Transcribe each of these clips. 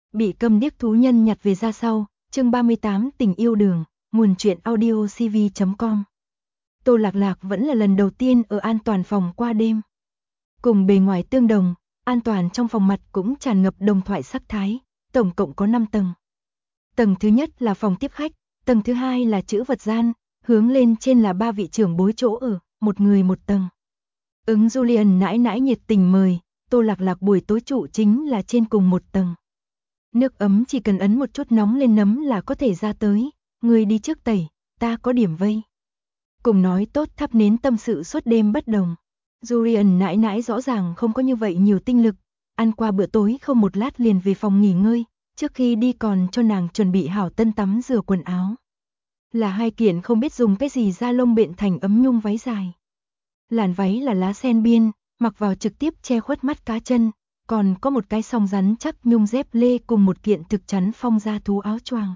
Bị câm điếc thú nhân nhặt về ra sau, chương 38 tình yêu đường, nguồn truyện audio cv.com. Tô Lạc Lạc vẫn là lần đầu tiên ở an toàn phòng qua đêm. Cùng bề ngoài tương đồng, an toàn trong phòng mặt cũng tràn ngập đồng thoại sắc thái, tổng cộng có 5 tầng. Tầng thứ nhất là phòng tiếp khách, tầng thứ hai là trữ vật gian, hướng lên trên là 3 vị trưởng bối chỗ ở, một người một tầng. Ứng Julian nãi nãi nhiệt tình mời, Tô Lạc Lạc buổi tối trụ chính là trên cùng một tầng. Nước ấm chỉ cần ấn một chút nóng lên nấm là có thể ra tới, người đi trước tẩy, ta có điểm vây. Cùng nói tốt thắp nến tâm sự suốt đêm bất đồng. Julian nãi nãi rõ ràng không có như vậy nhiều tinh lực, ăn qua bữa tối không một lát liền về phòng nghỉ ngơi, trước khi đi còn cho nàng chuẩn bị hảo tân tắm rửa quần áo. Là 2 kiện không biết dùng cái gì da lông bện thành ấm nhung váy dài. Làn váy là lá sen biên, mặc vào trực tiếp che khuất mắt cá chân, còn có một cái song rắn chắc nhung dép lê cùng một kiện thực chắn phong da thú áo choàng.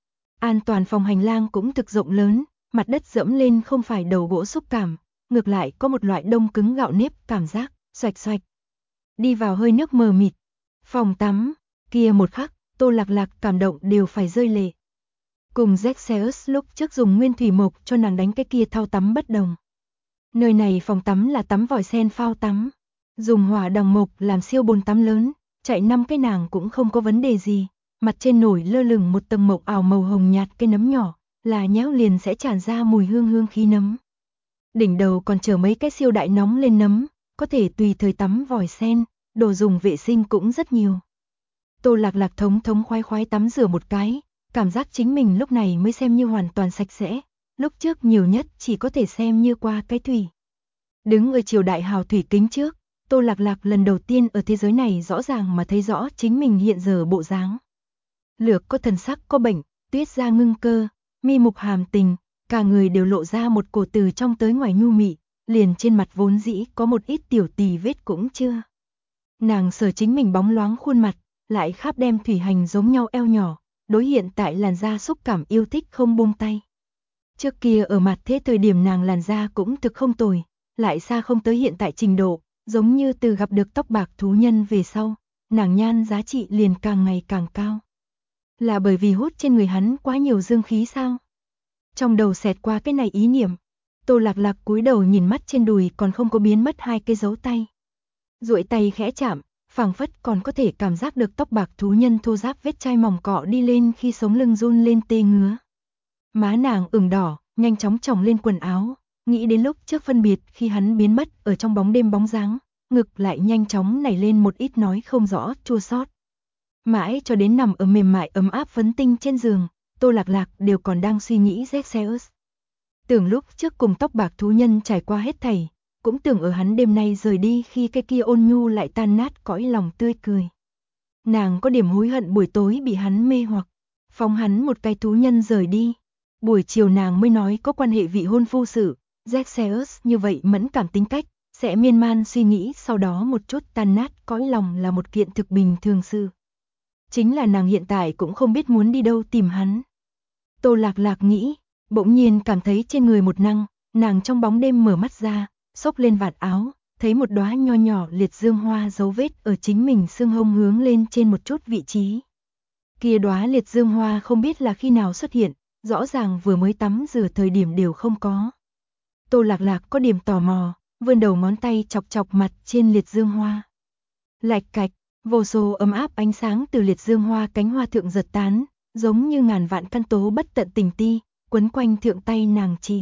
An toàn phòng hành lang cũng thực rộng lớn, mặt đất dẫm lên không phải đầu gỗ xúc cảm, ngược lại có một loại đông cứng gạo nếp cảm giác, xoạch xoạch. Đi vào hơi nước mờ mịt. Phòng tắm, kia một khắc, Tô Lạc Lạc cảm động đều phải rơi lệ. Cùng Zexeus lúc trước dùng nguyên thủy mộc cho nàng đánh cái kia thao tắm bất đồng. Nơi này phòng tắm là tắm vòi sen phao tắm. Dùng hỏa đằng mộc làm siêu bồn tắm lớn, chạy 5 cái nàng cũng không có vấn đề gì. Mặt trên nổi lơ lửng một tầng mộc ảo màu hồng nhạt cây nấm nhỏ, là nhéo liền sẽ tràn ra mùi hương khí nấm. Đỉnh đầu còn chở mấy cái siêu đại nóng lên nấm, có thể tùy thời tắm vòi sen, đồ dùng vệ sinh cũng rất nhiều. Tô Lạc Lạc thống khoái tắm rửa một cái, cảm giác chính mình lúc này mới xem như hoàn toàn sạch sẽ, lúc trước nhiều nhất chỉ có thể xem như qua cái thủy. Đứng ở triều đại hào thủy kính trước, Tô Lạc Lạc lần đầu tiên ở thế giới này rõ ràng mà thấy rõ chính mình hiện giờ bộ dáng. Lược có thần sắc có bệnh, tuyết da ngưng cơ, mi mục hàm tình, cả người đều lộ ra một cổ từ trong tới ngoài nhu mị, liền trên mặt vốn dĩ có một ít tiểu tì vết cũng chưa. Nàng sờ chính mình bóng loáng khuôn mặt, lại khắp đem thủy hành giống nhau eo nhỏ, đối hiện tại làn da xúc cảm yêu thích không buông tay. Trước kia ở mặt thế thời điểm nàng làn da cũng thực không tồi, lại xa không tới hiện tại trình độ, giống như từ gặp được tóc bạc thú nhân về sau, nàng nhan giá trị liền càng ngày càng cao. Là bởi vì hút trên người hắn quá nhiều dương khí sao? Trong đầu xẹt qua cái này ý niệm, Tô Lạc Lạc cúi đầu nhìn mắt trên đùi còn không có biến mất 2 cái dấu tay. Duỗi tay khẽ chạm, phảng phất còn có thể cảm giác được tóc bạc thú nhân thô ráp vết chai mỏng cọ đi lên khi sống lưng run lên tê ngứa. Má nàng ửng đỏ, nhanh chóng chồng lên quần áo, nghĩ đến lúc trước phân biệt khi hắn biến mất ở trong bóng đêm bóng dáng, ngực lại nhanh chóng nảy lên một ít nói không rõ chua xót. Mãi cho đến nằm ở mềm mại ấm áp phấn tinh trên giường, Tô Lạc Lạc đều còn đang suy nghĩ Zexeus. Tưởng lúc trước cùng tóc bạc thú nhân trải qua hết thảy, cũng tưởng ở hắn đêm nay rời đi khi cái kia ôn nhu lại tan nát cõi lòng tươi cười. Nàng có điểm hối hận buổi tối bị hắn mê hoặc, phóng hắn một cái thú nhân rời đi. Buổi chiều nàng mới nói có quan hệ vị hôn phu sự, Zexeus như vậy mẫn cảm tính cách, sẽ miên man suy nghĩ sau đó một chút tan nát cõi lòng là một kiện thực bình thường sự. Chính là nàng hiện tại cũng không biết muốn đi đâu tìm hắn. Tô Lạc Lạc nghĩ, bỗng nhiên cảm thấy trên người một năng, nàng trong bóng đêm mở mắt ra, xốc lên vạt áo, thấy một đóa nho nhỏ liệt dương hoa dấu vết ở chính mình xương hông hướng lên trên một chút vị trí. Kia đóa liệt dương hoa không biết là khi nào xuất hiện, rõ ràng vừa mới tắm rửa thời điểm đều không có. Tô Lạc Lạc có điểm tò mò, vươn đầu ngón tay chọc chọc mặt trên liệt dương hoa. Lạch cạch, vô số ấm áp ánh sáng từ liệt dương hoa cánh hoa thượng giật tán, giống như ngàn vạn căn tố bất tận tình ti, quấn quanh thượng tay nàng chỉ.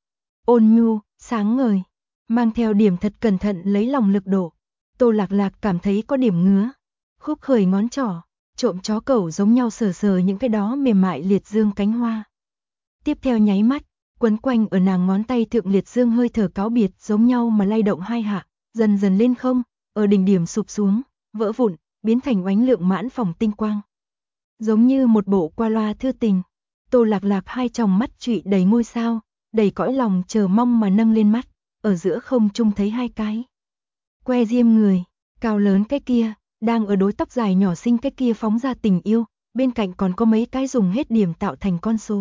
Ôn nhu, sáng ngời, mang theo điểm thật cẩn thận lấy lòng lực độ. Tô Lạc Lạc cảm thấy có điểm ngứa, khúc khởi ngón trỏ, trộm chó cẩu giống nhau sờ sờ những cái đó mềm mại liệt dương cánh hoa. Tiếp theo nháy mắt, quấn quanh ở nàng ngón tay thượng liệt dương hơi thở cáo biệt giống nhau mà lay động 2 hạ, dần dần lên không, ở đỉnh điểm sụp xuống, vỡ vụn, biến thành oánh lượng mãn phòng tinh quang. Giống như một bộ qua loa thư tình, Tô Lạc Lạc 2 tròng mắt trụy đầy ngôi sao, đầy cõi lòng chờ mong mà nâng lên mắt, ở giữa không trung thấy 2 cái. Que diêm người, cao lớn cái kia, đang ở đối tóc dài nhỏ xinh cái kia phóng ra tình yêu, bên cạnh còn có mấy cái dùng hết điểm tạo thành con số.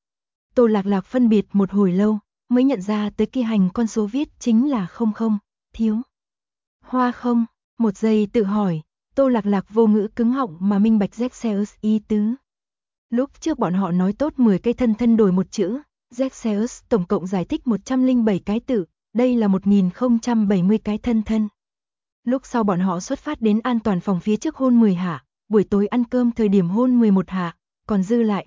Tô Lạc Lạc phân biệt một hồi lâu, mới nhận ra tới kia hành con số viết chính là 00, thiếu. Hoa không, một giây tự hỏi, Tô Lạc Lạc vô ngữ cứng họng mà minh bạch Zexeus ý tứ. Lúc trước bọn họ nói tốt 10 cây thân thân đổi một chữ, Zexeus tổng cộng giải thích 107 cái tự, đây là 1070 cái thân thân. Lúc sau bọn họ xuất phát đến an toàn phòng phía trước hôn 10 hạ, buổi tối ăn cơm thời điểm hôn 11 hạ, còn dư lại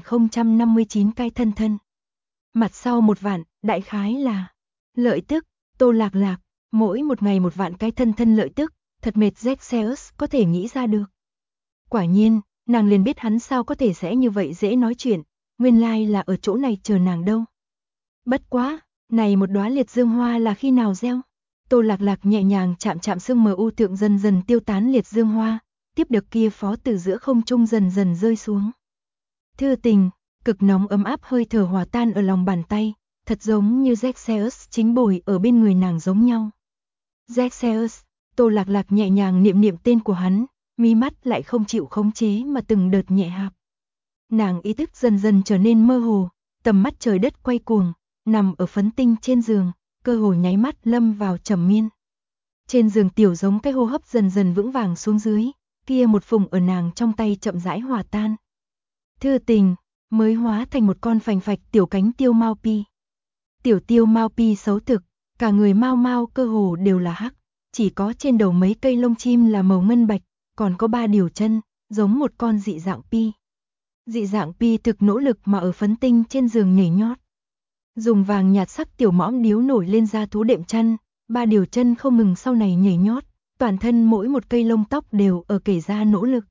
1059 cái thân thân. Mặt sau một vạn, đại khái là lợi tức. Tô Lạc Lạc, mỗi một ngày một vạn cái thân thân lợi tức, thật mệt. Zexeus có thể nghĩ ra được. Quả nhiên, nàng liền biết hắn sao có thể sẽ như vậy dễ nói chuyện, nguyên lai là ở chỗ này chờ nàng đâu. Bất quá, này một đóa liệt dương hoa là khi nào gieo? Tô Lạc Lạc nhẹ nhàng chạm chạm sương mờ u thượng dần dần tiêu tán liệt dương hoa, tiếp được kia phó từ giữa không trung dần dần rơi xuống. Thư tình, cực nóng ấm áp hơi thở hòa tan ở lòng bàn tay, thật giống như Zexeus chính bồi ở bên người nàng giống nhau. Zexeus, Tô Lạc Lạc nhẹ nhàng niệm niệm tên của hắn, mí mắt lại không chịu khống chế mà từng đợt nhẹ hạp. Nàng ý thức dần dần trở nên mơ hồ, tầm mắt trời đất quay cuồng, nằm ở phấn tinh trên giường, cơ hồ nháy mắt lâm vào trầm miên. Trên giường tiểu giống cái hô hấp dần dần vững vàng xuống dưới, kia một phùng ở nàng trong tay chậm rãi hòa tan. Thư tình, mới hóa thành một con phành phạch tiểu cánh tiêu Mao Pi. Tiểu tiêu Mao Pi xấu thực, cả người mau mau cơ hồ đều là hắc, chỉ có trên đầu mấy cây lông chim là màu ngân bạch, còn có 3 điều chân, giống một con dị dạng pi. Dị dạng pi thực nỗ lực mà ở phấn tinh trên giường nhảy nhót. Dùng vàng nhạt sắc tiểu mõm điếu nổi lên ra thú đệm chăn, 3 điều chân không ngừng sau này nhảy nhót, toàn thân mỗi một cây lông tóc đều ở kể ra nỗ lực.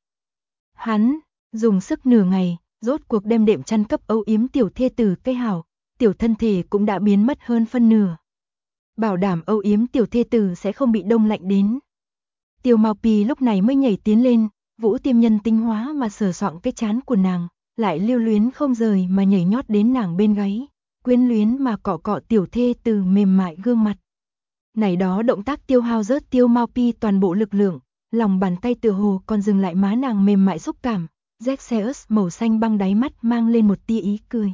Hắn, dùng sức nửa ngày, rốt cuộc đem đệm chăn cấp âu yếm tiểu thê tử cây hảo, tiểu thân thể cũng đã biến mất hơn phân nửa. Bảo đảm âu yếm tiểu thê tử sẽ không bị đông lạnh đến. Tiêu Mao Pi lúc này mới nhảy tiến lên, Vũ Tiêm Nhân tinh hóa mà sờ soạng cái trán của nàng, lại lưu luyến không rời mà nhảy nhót đến nàng bên gáy, quyến luyến mà cọ cọ tiểu thê tử mềm mại gương mặt. Này đó động tác tiêu hao rớt Tiêu Mao Pi toàn bộ lực lượng, lòng bàn tay tựa hồ còn dừng lại má nàng mềm mại xúc cảm. Zexeus màu xanh băng đáy mắt mang lên một tia ý cười.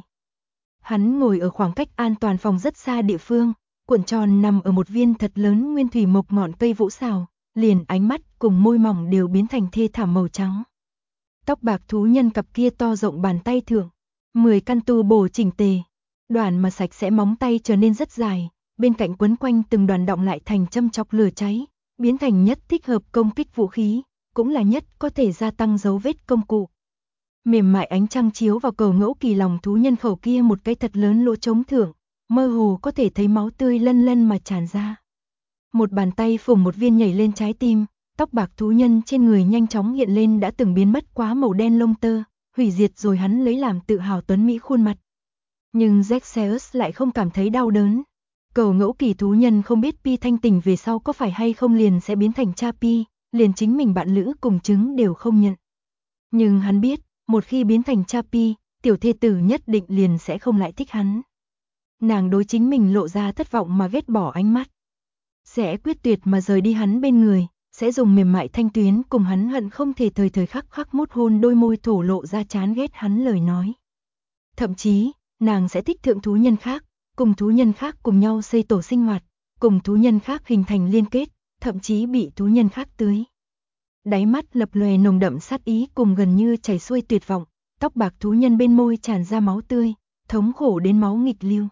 Hắn ngồi ở khoảng cách an toàn phòng rất xa địa phương, cuộn tròn nằm ở một viên thật lớn nguyên thủy mộc ngọn cây vũ xào, liền ánh mắt cùng môi mỏng đều biến thành thê thảm màu trắng. Tóc bạc thú nhân cặp kia to rộng bàn tay thượng, 10 căn tu bổ chỉnh tề, đoàn mà sạch sẽ móng tay trở nên rất dài, bên cạnh quấn quanh từng đoàn động lại thành châm chọc lửa cháy, biến thành nhất thích hợp công kích vũ khí, cũng là nhất có thể gia tăng dấu vết công cụ. Mềm mại ánh trăng chiếu vào cầu ngẫu kỳ lòng thú nhân khẩu kia một cái thật lớn lỗ trống thượng, mơ hồ có thể thấy máu tươi lân lân mà tràn ra. Một bàn tay phủng một viên nhảy lên trái tim, tóc bạc thú nhân trên người nhanh chóng hiện lên đã từng biến mất quá màu đen lông tơ, hủy diệt rồi hắn lấy làm tự hào tuấn mỹ khuôn mặt. Nhưng Zexeus lại không cảm thấy đau đớn. Cầu ngẫu kỳ thú nhân không biết Pi thanh tỉnh về sau có phải hay không liền sẽ biến thành cha Pi, liền chính mình bạn lữ cùng chứng đều không nhận. Nhưng hắn biết, một khi biến thành cha Pi, tiểu thê tử nhất định liền sẽ không lại thích hắn. Nàng đối chính mình lộ ra thất vọng mà ghét bỏ ánh mắt. Sẽ quyết tuyệt mà rời đi hắn bên người, sẽ dùng mềm mại thanh tuyến cùng hắn hận không thể thời thời khắc khắc mút hôn đôi môi thổ lộ ra chán ghét hắn lời nói. Thậm chí, nàng sẽ thích thượng thú nhân khác, cùng thú nhân khác cùng nhau xây tổ sinh hoạt, cùng thú nhân khác hình thành liên kết, thậm chí bị thú nhân khác tưới. Đáy mắt lập lòe nồng đậm sát ý cùng gần như chảy xuôi tuyệt vọng, tóc bạc thú nhân bên môi tràn ra máu tươi, thống khổ đến máu nghịch lưu.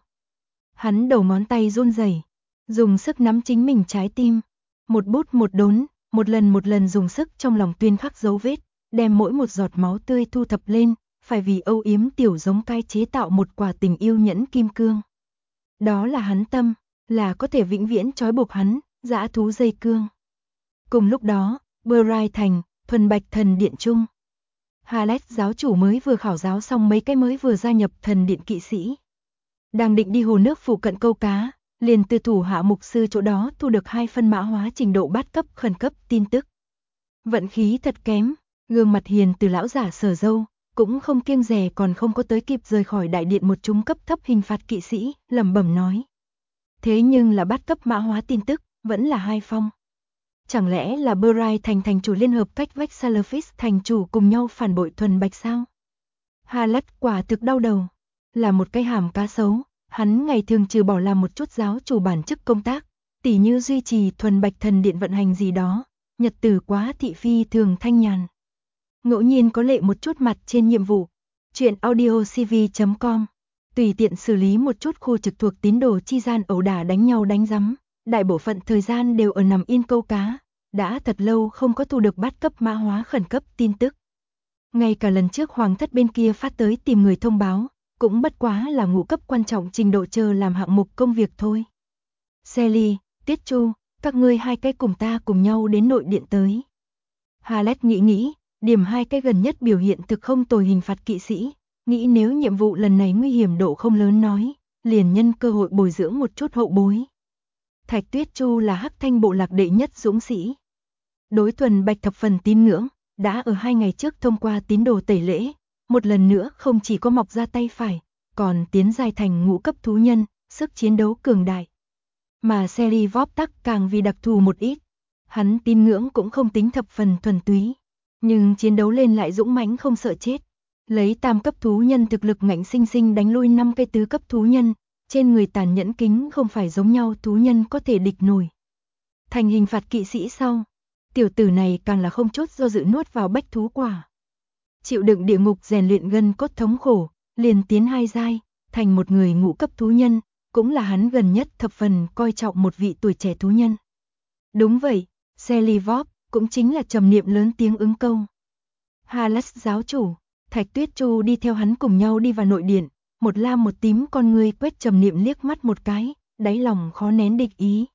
Hắn đầu ngón tay run rẩy, dùng sức nắm chính mình trái tim, một bút một đốn, một lần dùng sức trong lòng tuyên khắc dấu vết, đem mỗi một giọt máu tươi thu thập lên, phải vì âu yếm tiểu giống cai chế tạo một quả tình yêu nhẫn kim cương. Đó là hắn tâm, là có thể vĩnh viễn trói buộc hắn, dã thú dây cương. Cùng lúc đó, Bray thành, thuần bạch thần điện trung. Halet giáo chủ mới vừa khảo giáo xong mấy cái mới vừa gia nhập thần điện kỵ sĩ. Đang định đi hồ nước phụ cận câu cá, liền từ thủ hạ mục sư chỗ đó thu được 2 phân mã hóa trình độ bát cấp khẩn cấp tin tức. Vận khí thật kém, gương mặt hiền từ lão giả Sở Dâu, cũng không kiêng dè còn không có tới kịp rời khỏi đại điện một trung cấp thấp hình phạt kỵ sĩ, lẩm bẩm nói. Thế nhưng là bát cấp mã hóa tin tức, vẫn là 2 phong. Chẳng lẽ là Bray thành thành chủ liên hợp cách vách Salafis thành chủ cùng nhau phản bội thuần bạch sao? Halet quả thực đau đầu, là một cái hàm cá sấu, hắn ngày thường trừ bỏ làm một chút giáo chủ bản chức công tác, tỉ như duy trì thuần bạch thần điện vận hành gì đó, nhật tử quá thị phi thường thanh nhàn. Ngẫu nhiên có lệ một chút mặt trên nhiệm vụ. Chuyện audiocv.com tùy tiện xử lý một chút khu trực thuộc tín đồ chi gian ẩu đả đánh nhau đánh rắm, đại bộ phận thời gian đều ở nằm yên câu cá, đã thật lâu không có thu được bát cấp mã hóa khẩn cấp tin tức. Ngay cả lần trước hoàng thất bên kia phát tới tìm người thông báo, cũng bất quá là ngũ cấp quan trọng trình độ chờ làm hạng mục công việc thôi. Sally, Tiết Chu, các ngươi hai cái cùng ta cùng nhau đến nội điện tới. Hallet nghĩ, điểm hai cái gần nhất biểu hiện thực không tồi hình phạt kỵ sĩ, nghĩ nếu nhiệm vụ lần này nguy hiểm độ không lớn nói, liền nhân cơ hội bồi dưỡng một chút hậu bối. Thạch Tuyết Chu là Hắc Thanh bộ lạc đệ nhất dũng sĩ. Đối Thuần Bạch thập phần tín ngưỡng, đã ở 2 ngày trước thông qua tín đồ tẩy lễ, một lần nữa không chỉ có mọc ra tay phải, còn tiến giai thành ngũ cấp thú nhân, sức chiến đấu cường đại. Mà Sally Vop tắc càng vì đặc thù một ít, hắn tín ngưỡng cũng không tính thập phần thuần túy, nhưng chiến đấu lên lại dũng mãnh không sợ chết. Lấy tam cấp thú nhân thực lực ngạnh sinh sinh đánh lui 5 cây tứ cấp thú nhân, trên người tàn nhẫn kính không phải giống nhau thú nhân có thể địch nổi. Thành hình phạt kỵ sĩ sau, tiểu tử này càng là không chút do dự nuốt vào bách thú quả. Chịu đựng địa ngục rèn luyện gân cốt thống khổ, liền tiến 2 giai, thành một người ngũ cấp thú nhân, cũng là hắn gần nhất thập phần coi trọng một vị tuổi trẻ thú nhân. Đúng vậy, Sally Vop cũng chính là trầm niệm lớn tiếng ứng câu. Hallet giáo chủ, Thạch Tuyết Chu đi theo hắn cùng nhau đi vào nội điện, một lam một tím con ngươi quét trầm niệm liếc mắt một cái, đáy lòng khó nén địch ý.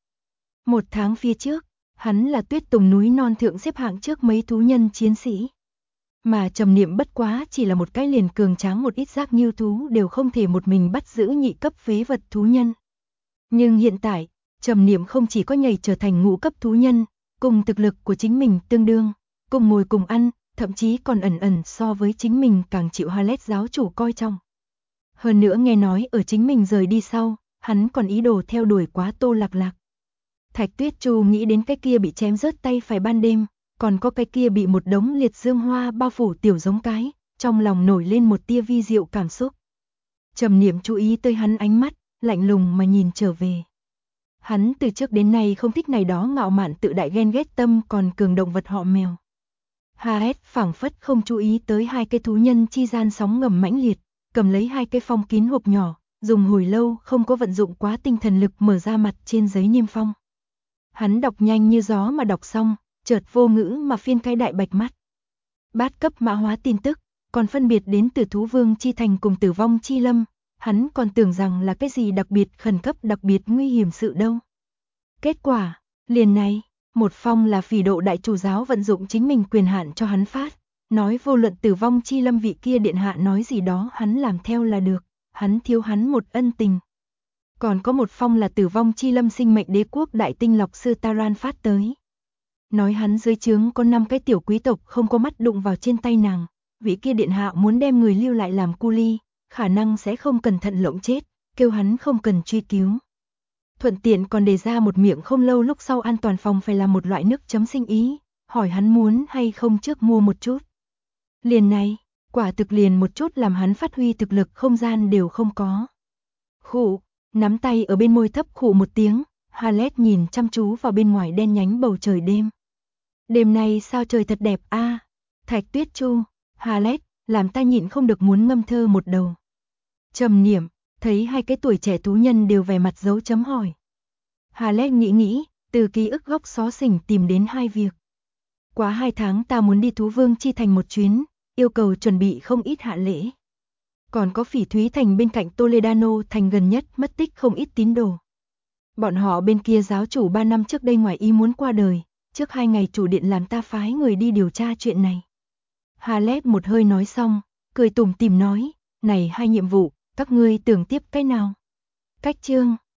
1 tháng phía trước, hắn là Tuyết Tùng núi non thượng xếp hạng trước mấy thú nhân chiến sĩ. Mà trầm niệm bất quá chỉ là một cái liền cường tráng một ít giác nghiêu thú đều không thể một mình bắt giữ nhị cấp phế vật thú nhân. Nhưng hiện tại, trầm niệm không chỉ có nhảy trở thành ngũ cấp thú nhân, cùng thực lực của chính mình tương đương, cùng ngồi cùng ăn, thậm chí còn ẩn so với chính mình càng chịu Hallet giáo chủ coi trọng. Hơn nữa nghe nói ở chính mình rời đi sau, hắn còn ý đồ theo đuổi quá Tô Lạc Lạc. Thạch Tuyết Chu nghĩ đến cái kia bị chém rớt tay phải ban đêm, còn có cái kia bị một đống liệt dương hoa bao phủ tiểu giống cái, trong lòng nổi lên một tia vi diệu cảm xúc. Trầm niệm chú ý tới hắn ánh mắt, lạnh lùng mà nhìn trở về. Hắn từ trước đến nay không thích này đó ngạo mạn tự đại ghen ghét tâm còn cường động vật họ mèo. Hallet phảng phất không chú ý tới 2 cái thú nhân chi gian sóng ngầm mãnh liệt, cầm lấy 2 cái phong kín hộp nhỏ, dùng hồi lâu không có vận dụng quá tinh thần lực mở ra mặt trên giấy niêm phong. Hắn đọc nhanh như gió mà đọc xong, chợt vô ngữ mà phiên cái đại bạch mắt. Bát cấp mã hóa tin tức, còn phân biệt đến từ thú vương chi thành cùng tử vong chi lâm, hắn còn tưởng rằng là cái gì đặc biệt khẩn cấp đặc biệt nguy hiểm sự đâu. Kết quả, liền này, một phong là Phỉ Độ đại chủ giáo vận dụng chính mình quyền hạn cho hắn phát, nói vô luận tử vong chi lâm vị kia điện hạ nói gì đó hắn làm theo là được, hắn thiếu hắn một ân tình. Còn có một phong là tử vong chi lâm sinh mệnh đế quốc đại tinh lọc sư Taran phát tới. Nói hắn dưới trướng có 5 cái tiểu quý tộc không có mắt đụng vào trên tay nàng, vị kia điện hạ muốn đem người lưu lại làm cu ly, khả năng sẽ không cẩn thận lộng chết, kêu hắn không cần truy cứu. Thuận tiện còn đề ra một miệng không lâu lúc sau an toàn phòng phải làm một loại nước chấm sinh ý, hỏi hắn muốn hay không trước mua một chút. Liền này, quả thực liền một chút làm hắn phát huy thực lực không gian đều không có. Khụ, nắm tay ở bên môi thấp khụ một tiếng, Hallet nhìn chăm chú vào bên ngoài đen nhánh bầu trời đêm. Đêm nay sao trời thật đẹp a. Thạch Tuyết Chu, Hallet, làm ta nhịn không được muốn ngâm thơ một đầu. Trầm niệm, thấy 2 cái tuổi trẻ thú nhân đều vẻ mặt dấu chấm hỏi. Hallet nghĩ, từ ký ức góc xó xỉnh tìm đến 2 việc. Quá 2 tháng ta muốn đi thú vương chi thành một chuyến, yêu cầu chuẩn bị không ít hạ lễ. Còn có Phỉ Thúy thành bên cạnh Toledano thành gần nhất mất tích không ít tín đồ. Bọn họ bên kia giáo chủ 3 năm trước đây ngoài ý muốn qua đời, trước 2 ngày chủ điện làm ta phái người đi điều tra chuyện này. Hallet một hơi nói xong, cười tủm tỉm nói, này 2 nhiệm vụ, các ngươi tưởng tiếp cái nào? Cách chương